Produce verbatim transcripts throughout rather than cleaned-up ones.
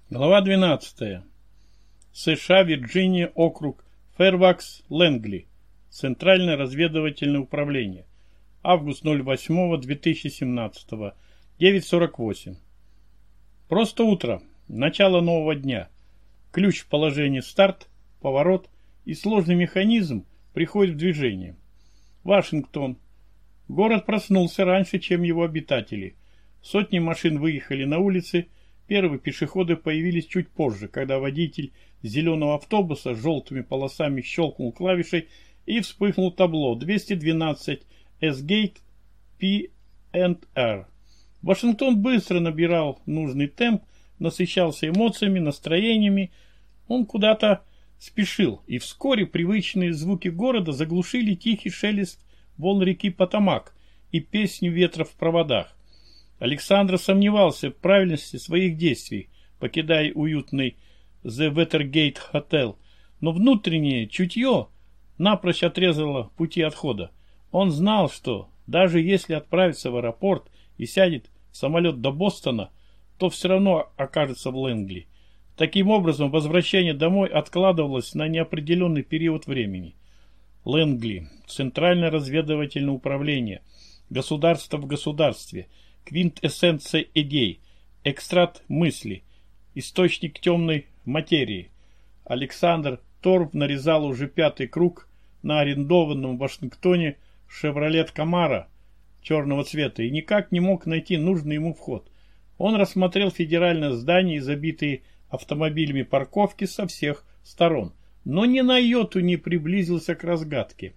Глава двенадцатая. США, Вирджиния, округ Фэрбакс, Лэнгли. Центральное разведывательное управление. Август восьмого две тысячи семнадцатого. девять сорок восемь. Просто утро. Начало нового дня. Ключ в положении старт, поворот и сложный механизм приходит в движение. Вашингтон. Город проснулся раньше, чем его обитатели. Сотни машин выехали на улицы. Первые пешеходы появились чуть позже, когда водитель зеленого автобуса с желтыми полосами щелкнул клавишей и вспыхнул табло двести двенадцать S-Gate P and R. Вашингтон быстро набирал нужный темп, насыщался эмоциями, настроениями. Он куда-то спешил, и вскоре привычные звуки города заглушили тихий шелест волн реки Потамак и песню ветра в проводах. Александр сомневался в правильности своих действий, покидая уютный The Watergate Hotel, но внутреннее чутье напрочь отрезало пути отхода. Он знал, что даже если отправится в аэропорт и сядет в самолет до Бостона, то все равно окажется в Лэнгли. Таким образом, возвращение домой откладывалось на неопределенный период времени. Лэнгли, Центральное разведывательное управление, государство в государстве, квинтэссенция идей, экстракт мысли, источник темной материи. Александр Торп нарезал уже пятый круг на арендованном в Вашингтоне «Шевролет Камаро» черного цвета и никак не мог найти нужный ему вход. Он рассмотрел федеральное здание и забитые автомобилями парковки со всех сторон, но ни на йоту не приблизился к разгадке.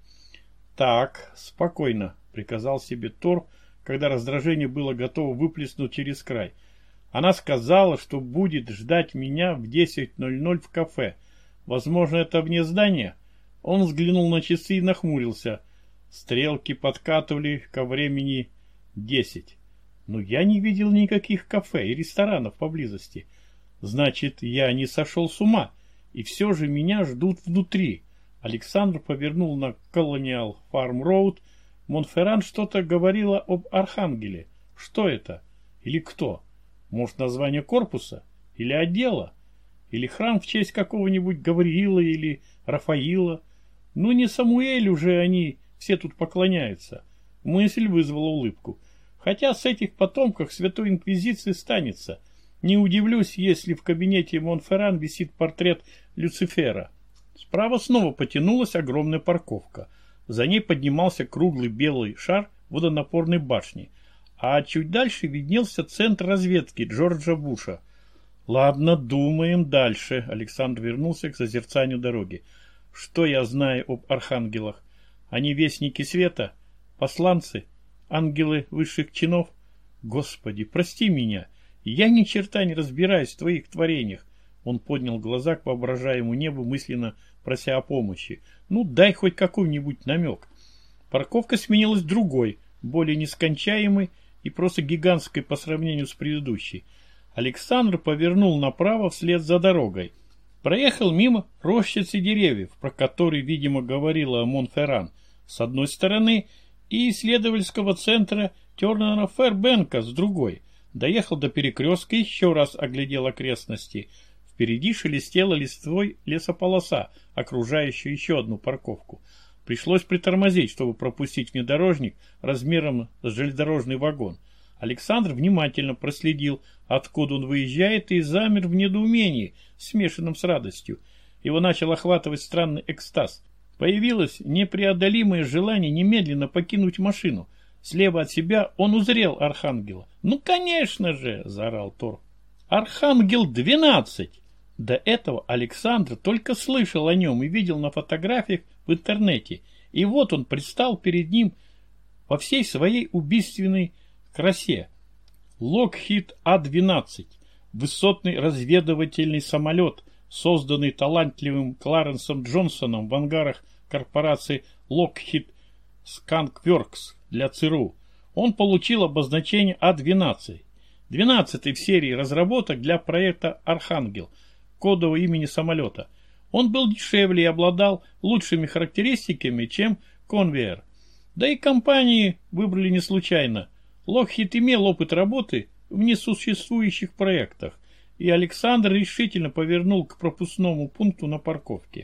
«Так, спокойно», — приказал себе Торп, когда раздражение было готово выплеснуть через край. Она сказала, что будет ждать меня в десять ноль ноль в кафе. Возможно, это вне здания? Он взглянул на часы и нахмурился. Стрелки подкатывали ко времени десять. Но я не видел никаких кафе и ресторанов поблизости. Значит, я не сошел с ума, и все же меня ждут внутри. Александр повернул на Colonial Farm Road. Монферран что-то говорила об Архангеле. Что это? Или кто? Может, название корпуса? Или отдела? Или храм в честь какого-нибудь Гавриила или Рафаила? Ну, не Самуэлю же они все тут поклоняются. Мысль вызвала улыбку. Хотя с этих потомков Святой Инквизиции станется. Не удивлюсь, если в кабинете Монферран висит портрет Люцифера. Справа снова потянулась огромная парковка. За ней поднимался круглый белый шар водонапорной башни, а чуть дальше виднелся центр разведки Джорджа Буша. «Ладно, думаем дальше», — Александр вернулся к созерцанию дороги. «Что я знаю об архангелах? Они вестники света? Посланцы? Ангелы высших чинов? Господи, прости меня, я ни черта не разбираюсь в твоих творениях». Он поднял глаза к воображаемому небу, мысленно прося о помощи. «Ну, дай хоть какой-нибудь намек». Парковка сменилась другой, более нескончаемой и просто гигантской по сравнению с предыдущей. Александр повернул направо вслед за дорогой. Проехал мимо рощицы деревьев, про которые, видимо, говорила Монферран, с одной стороны, и исследовательского центра Тернера Фэрбенка с другой. Доехал до перекрестка и еще раз оглядел окрестности. Впереди шелестела листвой лесополоса, окружающая еще одну парковку. Пришлось притормозить, чтобы пропустить внедорожник размером с железнодорожный вагон. Александр внимательно проследил, откуда он выезжает, и замер в недоумении, смешанном с радостью. Его начал охватывать странный экстаз. Появилось непреодолимое желание немедленно покинуть машину. Слева от себя он узрел Архангела. «Ну, конечно же!» — заорал Торп. «Архангел двенадцать!» До этого Александр только слышал о нем и видел на фотографиях в интернете. И вот он предстал перед ним во всей своей убийственной красе. Lockheed А двенадцать. Высотный разведывательный самолет, созданный талантливым Кларенсом Джонсоном в ангарах корпорации Lockheed Skunk Works для ЦРУ. Он получил обозначение А двенадцать. двенадцатый в серии разработок для проекта «Архангел», кодового имени самолета. Он был дешевле и обладал лучшими характеристиками, чем Convair. Да и компании выбрали не случайно. Lockheed имел опыт работы в несуществующих проектах и Александр решительно повернул к пропускному пункту на парковке.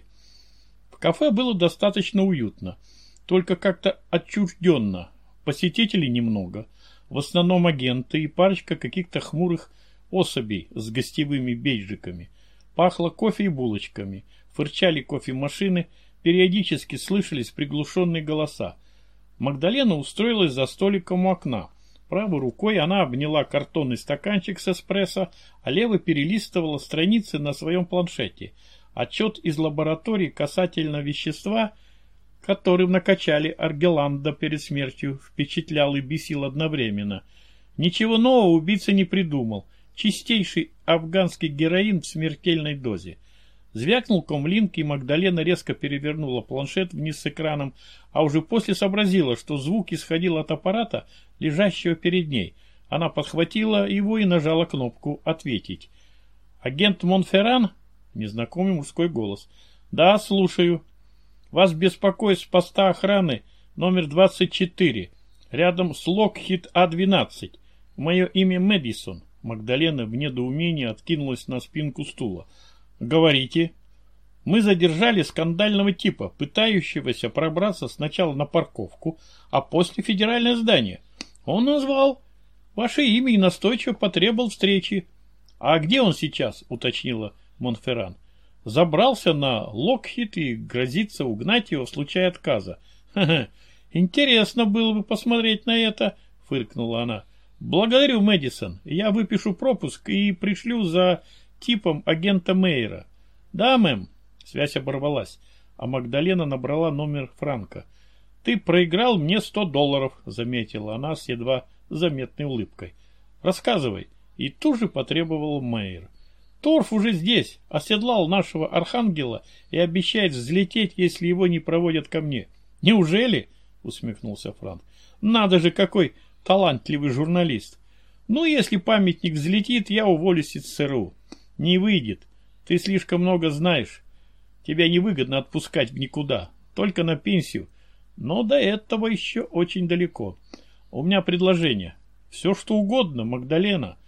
В кафе было достаточно уютно, только как-то отчужденно. Посетителей немного, в основном агенты и парочка каких-то хмурых особей с гостевыми бейджиками. Пахло кофе и булочками, фырчали кофемашины, периодически слышались приглушенные голоса. Магдалена устроилась за столиком у окна. Правой рукой она обняла картонный стаканчик с эспрессо, а левой перелистывала страницы на своем планшете. Отчет из лаборатории касательно вещества, которым накачали Аргеланда перед смертью, впечатлял и бесил одновременно. Ничего нового убийца не придумал. Чистейший афганский героин в смертельной дозе. Звякнул комлинк, и Магдалена резко перевернула планшет вниз с экраном, а уже после сообразила, что звук исходил от аппарата, лежащего перед ней. Она подхватила его и нажала кнопку «Ответить». «Агент Монферран?» Незнакомый мужской голос. «Да, слушаю. Вас беспокоит с поста охраны номер двадцать четыре, рядом с Локхит А двенадцать. Мое имя Мэдисон». Магдалена в недоумении откинулась на спинку стула. «Говорите». «Мы задержали скандального типа, пытающегося пробраться сначала на парковку, а после федеральное здание. Он назвал ваше имя и настойчиво потребовал встречи». «А где он сейчас?» — уточнила Монферран. «Забрался на Локхит и грозится угнать его в случае отказа». «Ха-ха, интересно было бы посмотреть на это», — фыркнула она. «Благодарю, Мэдисон. Я выпишу пропуск и пришлю за типом агента Мейера». «Да, мэм». Связь оборвалась, а Магдалена набрала номер Франка. «Ты проиграл мне сто долларов», — заметила она с едва заметной улыбкой. «Рассказывай». И тут же потребовал Мейер. «Торф уже здесь, оседлал нашего архангела и обещает взлететь, если его не проводят ко мне». «Неужели?» — усмехнулся Франк. «Надо же, какой талантливый журналист. Ну, если памятник взлетит, я уволюсь из ЦРУ». «Не выйдет. Ты слишком много знаешь. Тебя невыгодно отпускать в никуда, только на пенсию. Но до этого еще очень далеко. У меня предложение. Все, что угодно, Магдалена.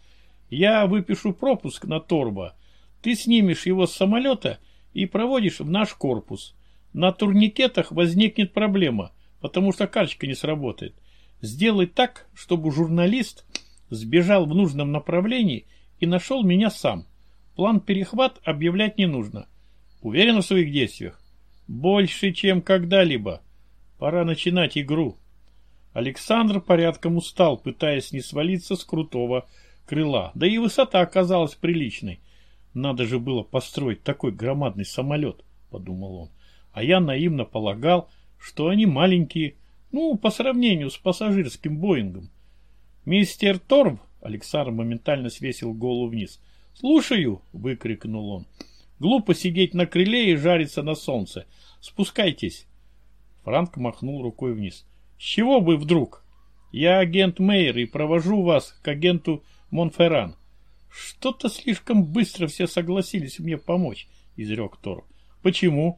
Я выпишу пропуск на Торба. Ты снимешь его с самолета и проводишь в наш корпус. На турникетах возникнет проблема, потому что карточка не сработает. Сделай так, чтобы журналист сбежал в нужном направлении и нашел меня сам. План перехват объявлять не нужно. Уверен в своих действиях? Больше, чем когда-либо. Пора начинать игру». Александр порядком устал, пытаясь не свалиться с крутого крыла. Да и высота оказалась приличной. «Надо же было построить такой громадный самолет», — подумал он. «А я наивно полагал, что они маленькие, ну, по сравнению с пассажирским Боингом». «Мистер Торб», — Александр моментально свесил голову вниз. «Слушаю», — выкрикнул он. «Глупо сидеть на крыле и жариться на солнце. Спускайтесь». Франк махнул рукой вниз. «С чего бы вдруг? Я агент Мейер и провожу вас к агенту Монферран». «Что-то слишком быстро все согласились мне помочь», — изрек Торб. «Почему?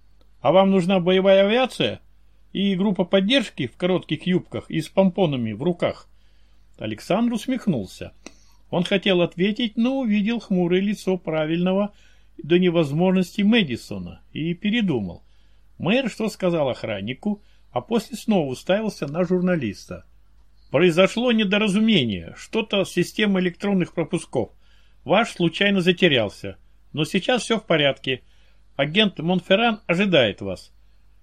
А вам нужна боевая авиация? И группа поддержки в коротких юбках и с помпонами в руках?» Александр усмехнулся. Он хотел ответить, но увидел хмурое лицо правильного до невозможности Мэдисона и передумал. Мэр что сказал охраннику, а после снова уставился на журналиста. «Произошло недоразумение, что-то с системой электронных пропусков. Ваш случайно затерялся, но сейчас все в порядке. Агент Монферран ожидает вас».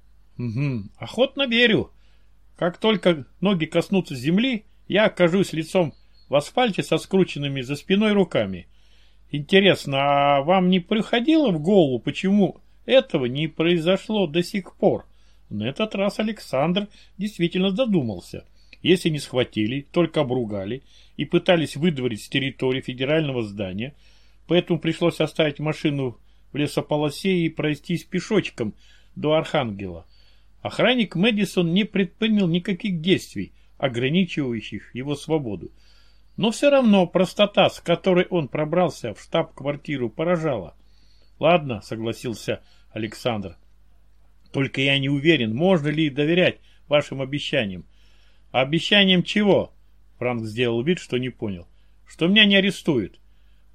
«Угу, охотно верю. Как только ноги коснутся земли, я окажусь лицом в асфальте со скрученными за спиной руками. Интересно, а вам не приходило в голову, почему этого не произошло до сих пор?» На этот раз Александр действительно задумался. Если не схватили, только обругали и пытались выдворить с территории федерального здания, поэтому пришлось оставить машину в лесополосе и пройтись пешочком до Архангела. Охранник Мэдисон не предпринял никаких действий, ограничивающих его свободу. Но все равно простота, с которой он пробрался в штаб-квартиру, поражала. «Ладно», — согласился Александр. «Только я не уверен, можно ли доверять вашим обещаниям». «Обещаниям чего?» Франк сделал вид, что не понял. «Что меня не арестуют».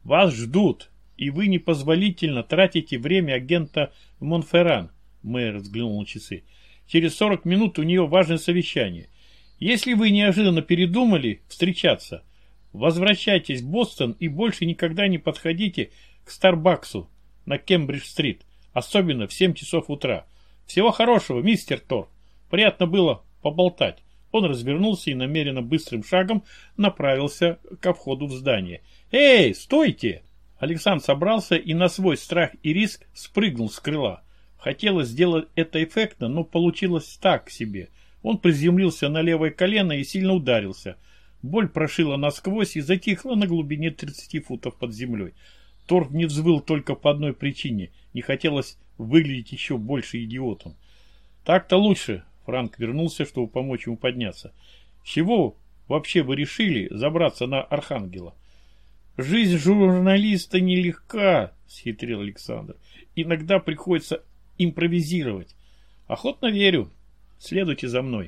Вас ждут, и вы непозволительно тратите время агента Монферран. Мэр взглянул на часы. Через сорок минут у нее важное совещание. Если вы неожиданно передумали встречаться, возвращайтесь в Бостон и больше никогда не подходите к Старбаксу на Кембридж-стрит, особенно в семь часов утра. Всего хорошего, мистер Торп. Приятно было поболтать. Он развернулся и намеренно быстрым шагом направился ко входу в здание. «Эй, стойте!» Александр собрался и на свой страх и риск спрыгнул с крыла. Хотелось сделать это эффектно, но получилось так себе. Он приземлился на левое колено и сильно ударился. Боль прошила насквозь и затихла на глубине тридцати футов под землей. Торп не взвыл только по одной причине. Не хотелось выглядеть еще больше идиотом. «Так-то лучше», — Франк вернулся, чтобы помочь ему подняться. «С чего вообще вы решили забраться на Архангела?» «Жизнь журналиста нелегка», — схитрил Александр. «Иногда приходится импровизировать. Охотно верю. Следуйте за мной».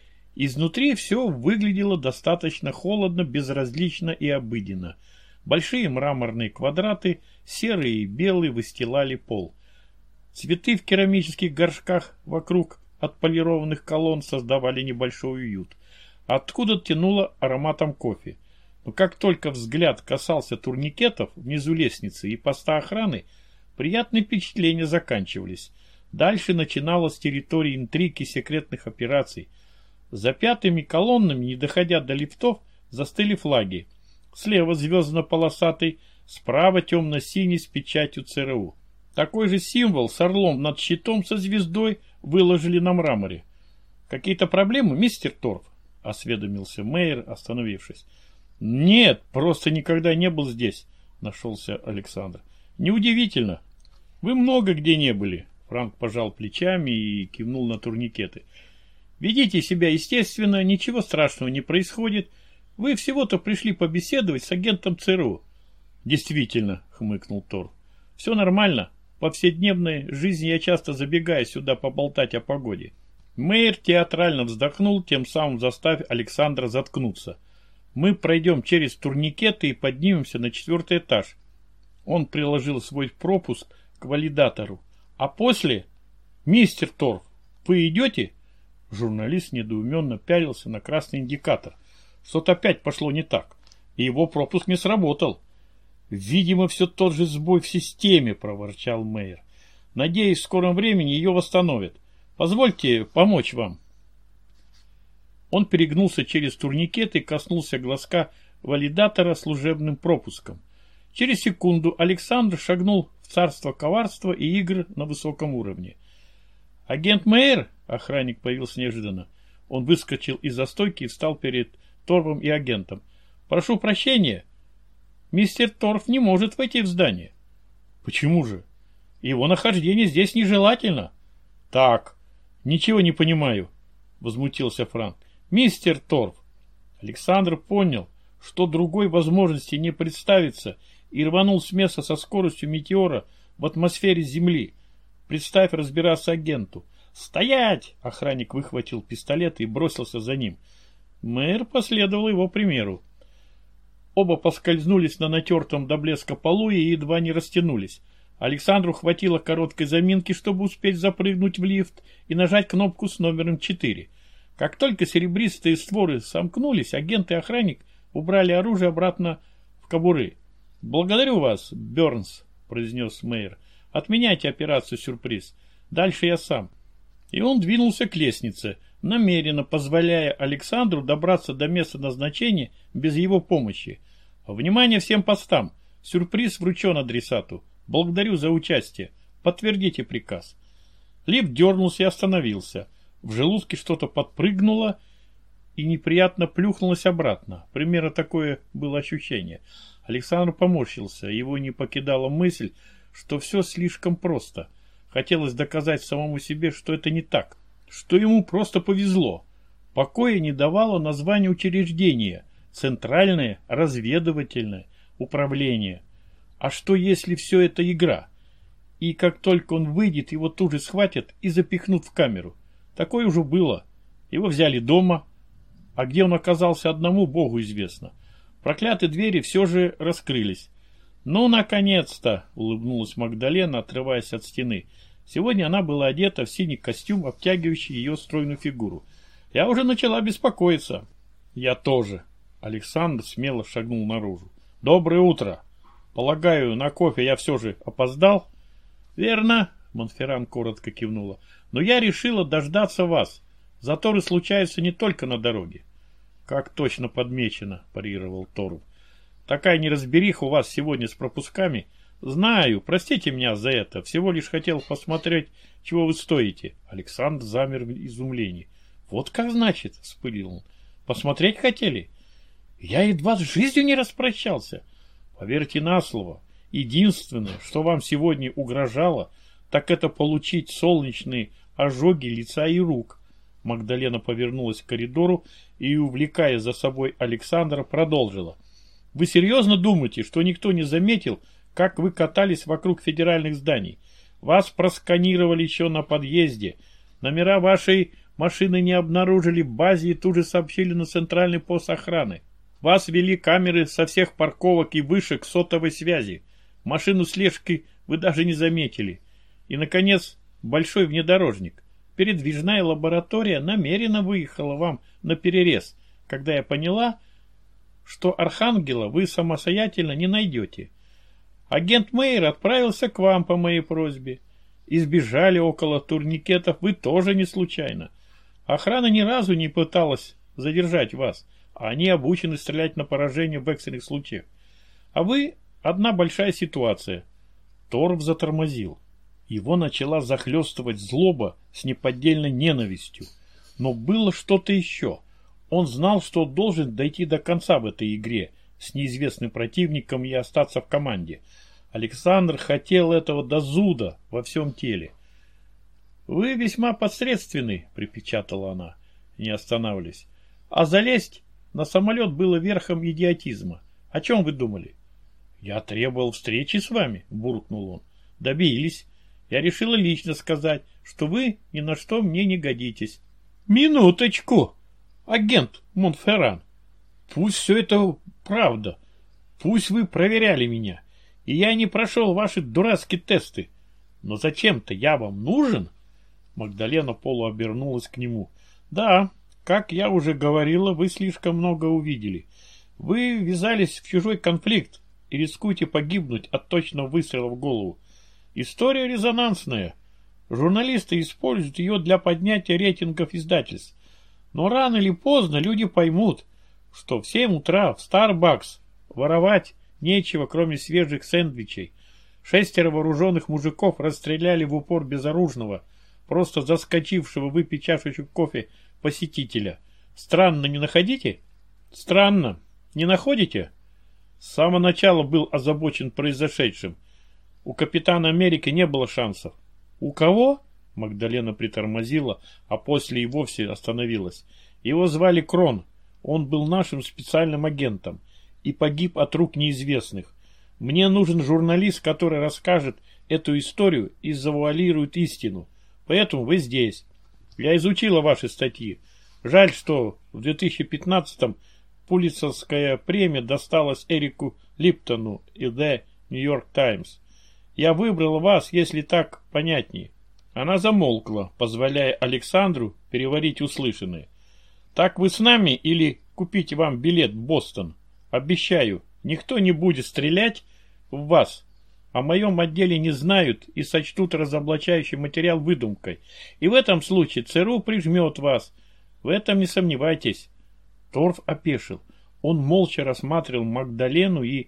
Изнутри все выглядело достаточно холодно, безразлично и обыденно. Большие мраморные квадраты, серые и белые, выстилали пол. Цветы в керамических горшках вокруг отполированных колонн создавали небольшой уют. Откуда тянуло ароматом кофе. Но как только взгляд касался турникетов внизу лестницы и поста охраны, приятные впечатления заканчивались. Дальше начиналась территория интриг и секретных операций. За пятыми колоннами, не доходя до лифтов, застыли флаги. Слева звездно-полосатый, справа темно-синий с печатью ЦРУ. Такой же символ с орлом над щитом со звездой выложили на мраморе. «Какие-то проблемы, мистер Торп?» — осведомился Мейер, остановившись. «Нет, просто никогда не был здесь», — нашелся Александр. «Неудивительно. Вы много где не были». Франк пожал плечами и кивнул на турникеты. «Ведите себя естественно, ничего страшного не происходит. Вы всего-то пришли побеседовать с агентом ЦРУ». «Действительно», — хмыкнул Торп. «Все нормально. В повседневной жизни я часто забегаю сюда поболтать о погоде». Мейер театрально вздохнул, тем самым заставив Александра заткнуться. «Мы пройдем через турникеты и поднимемся на четвертый этаж». Он приложил свой пропуск к валидатору. «А после...» «Мистер Торп, вы идете?» Журналист недоуменно пялился на красный индикатор. Что-то опять пошло не так, и его пропуск не сработал. «Видимо, все тот же сбой в системе», — проворчал Мейер. «Надеюсь, в скором времени ее восстановят. Позвольте помочь вам». Он перегнулся через турникет и коснулся глазка валидатора служебным пропуском. Через секунду Александр шагнул в царство коварства и игр на высоком уровне. «Агент Мейер?» — охранник появился неожиданно. Он выскочил из-за стойки и встал перед Торпом и агентом. «Прошу прощения. Мистер Торп не может войти в здание». «Почему же? Его нахождение здесь нежелательно». «Так, ничего не понимаю», — возмутился Франк. «Мистер Торп». Александр понял, что другой возможности не представится, и рванул с места со скоростью метеора в атмосфере Земли. Представь разбираться агенту. «Стоять!» — охранник выхватил пистолет и бросился за ним. Мэр последовал его примеру. Оба поскользнулись на натертом до блеска полу и едва не растянулись. Александру хватило короткой заминки, чтобы успеть запрыгнуть в лифт и нажать кнопку с номером четыре. Как только серебристые створы сомкнулись, агент и охранник убрали оружие обратно в кобуры. «Благодарю вас, Бернс», — произнес Мейер. «Отменяйте операцию «Сюрприз». Дальше я сам». И он двинулся к лестнице, намеренно позволяя Александру добраться до места назначения без его помощи. «Внимание всем постам! Сюрприз вручен адресату. Благодарю за участие. Подтвердите приказ». Лифт дернулся и остановился. В желудке что-то подпрыгнуло и неприятно плюхнулось обратно. Примерно такое было ощущение. Александр поморщился. Его не покидала мысль, что все слишком просто. Хотелось доказать самому себе, что это не так, что ему просто повезло. Покоя не давало название учреждения – Центральное разведывательное управление. А что, если все это игра? И как только он выйдет, его тут же схватят и запихнут в камеру. Такое уже было. Его взяли дома, а где он оказался одному, Богу известно. Проклятые двери все же раскрылись. «Ну, наконец-то!» — улыбнулась Магдалена, отрываясь от стены. Сегодня она была одета в синий костюм, обтягивающий ее стройную фигуру. «Я уже начала беспокоиться». «Я тоже». Александр смело шагнул наружу. «Доброе утро. Полагаю, на кофе я все же опоздал?» «Верно», — Монферран коротко кивнула. «Но я решила дождаться вас. Заторы случаются не только на дороге». «Как точно подмечено», — парировал Торв. «Такая неразбериха у вас сегодня с пропусками. Знаю, простите меня за это. Всего лишь хотел посмотреть, чего вы стоите». Александр замер в изумлении. «Вот как значит», — вспылил он. «Посмотреть хотели? Я едва с жизнью не распрощался. Поверьте на слово, единственное, что вам сегодня угрожало, так это получить солнечные ожоги лица и рук». Магдалена повернулась к коридору и, увлекая за собой Александра, продолжила. «Вы серьезно думаете, что никто не заметил, как вы катались вокруг федеральных зданий? Вас просканировали еще на подъезде. Номера вашей машины не обнаружили в базе и тут же сообщили на центральный пост охраны. Вас вели камеры со всех парковок и вышек сотовой связи. Машину слежки вы даже не заметили. И, наконец, большой внедорожник. Передвижная лаборатория намеренно выехала вам на перерез, когда я поняла, что Архангела вы самостоятельно не найдете. Агент Мейер отправился к вам по моей просьбе. Избежали около турникетов вы тоже не случайно. Охрана ни разу не пыталась задержать вас, а они обучены стрелять на поражение в экстренных случаях. А вы одна большая ситуация». Торв затормозил. Его начала захлестывать злоба с неподдельной ненавистью. Но было что-то еще. Он знал, что должен дойти до конца в этой игре с неизвестным противником и остаться в команде. Александр хотел этого до зуда во всем теле. «Вы весьма посредственный», — припечатала она, не останавливаясь. «А залезть на самолет было верхом идиотизма. О чем вы думали?» «Я требовал встречи с вами», — буркнул он. «Добились. Я решила лично сказать, что вы ни на что мне не годитесь». «Минуточку, агент Монферран. Пусть все это правда. Пусть вы проверяли меня, и я не прошел ваши дурацкие тесты. Но зачем-то я вам нужен?» Магдалена полуобернулась к нему. «Да, как я уже говорила, вы слишком много увидели. Вы ввязались в чужой конфликт и рискуете погибнуть от точного выстрела в голову. История резонансная. Журналисты используют ее для поднятия рейтингов издательств. Но рано или поздно люди поймут, что в семь утра в Starbucks воровать нечего, кроме свежих сэндвичей. Шестеро вооруженных мужиков расстреляли в упор безоружного, просто заскочившего выпить чашечку кофе посетителя. Странно, не находите? Странно. Не находите? С самого начала был озабочен произошедшим. У капитана Америки не было шансов. У кого? Магдалена притормозила, а после и вовсе остановилась. Его звали Крон. Он был нашим специальным агентом и погиб от рук неизвестных. Мне нужен журналист, который расскажет эту историю и завуалирует истину. Поэтому вы здесь. Я изучила ваши статьи. Жаль, что в две тысячи пятнадцатом Пулитцерская премия досталась Эрику Липтону и The New York Times. Я выбрала вас, если так понятнее. Она замолкла, позволяя Александру переварить услышанное. Так вы с нами или купите вам билет в Бостон? Обещаю, никто не будет стрелять в вас. О моем отделе не знают и сочтут разоблачающий материал выдумкой. И в этом случае ЦРУ прижмет вас. В этом не сомневайтесь. Торв опешил. Он молча рассматривал Магдалену и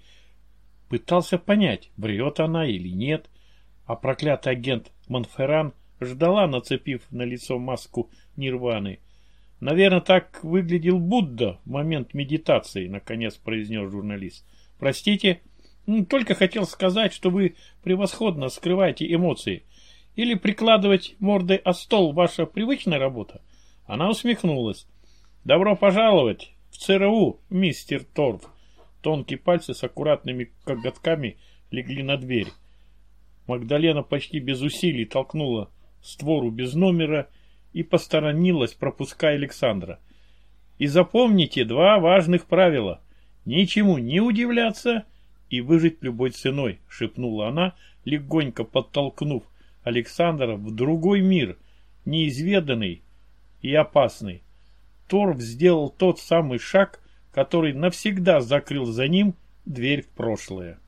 пытался понять, врет она или нет. А проклятый агент Монферран ждала, нацепив на лицо маску нирваны. «Наверное, так выглядел Будда в момент медитации», — наконец произнес журналист. «Простите, только хотел сказать, что вы превосходно скрываете эмоции. Или прикладывать мордой о стол ваша привычная работа?» Она усмехнулась. «Добро пожаловать в ЦРУ, мистер Торв». Тонкие пальцы с аккуратными коготками легли на дверь. Магдалена почти без усилий толкнула створу без номера и посторонилась, пропуская Александра. «И запомните два важных правила. Ничему не удивляться, и выжить любой ценой, шепнула она, легонько подтолкнув Александра в другой мир, неизведанный и опасный. Торв сделал тот самый шаг, который навсегда закрыл за ним дверь в прошлое.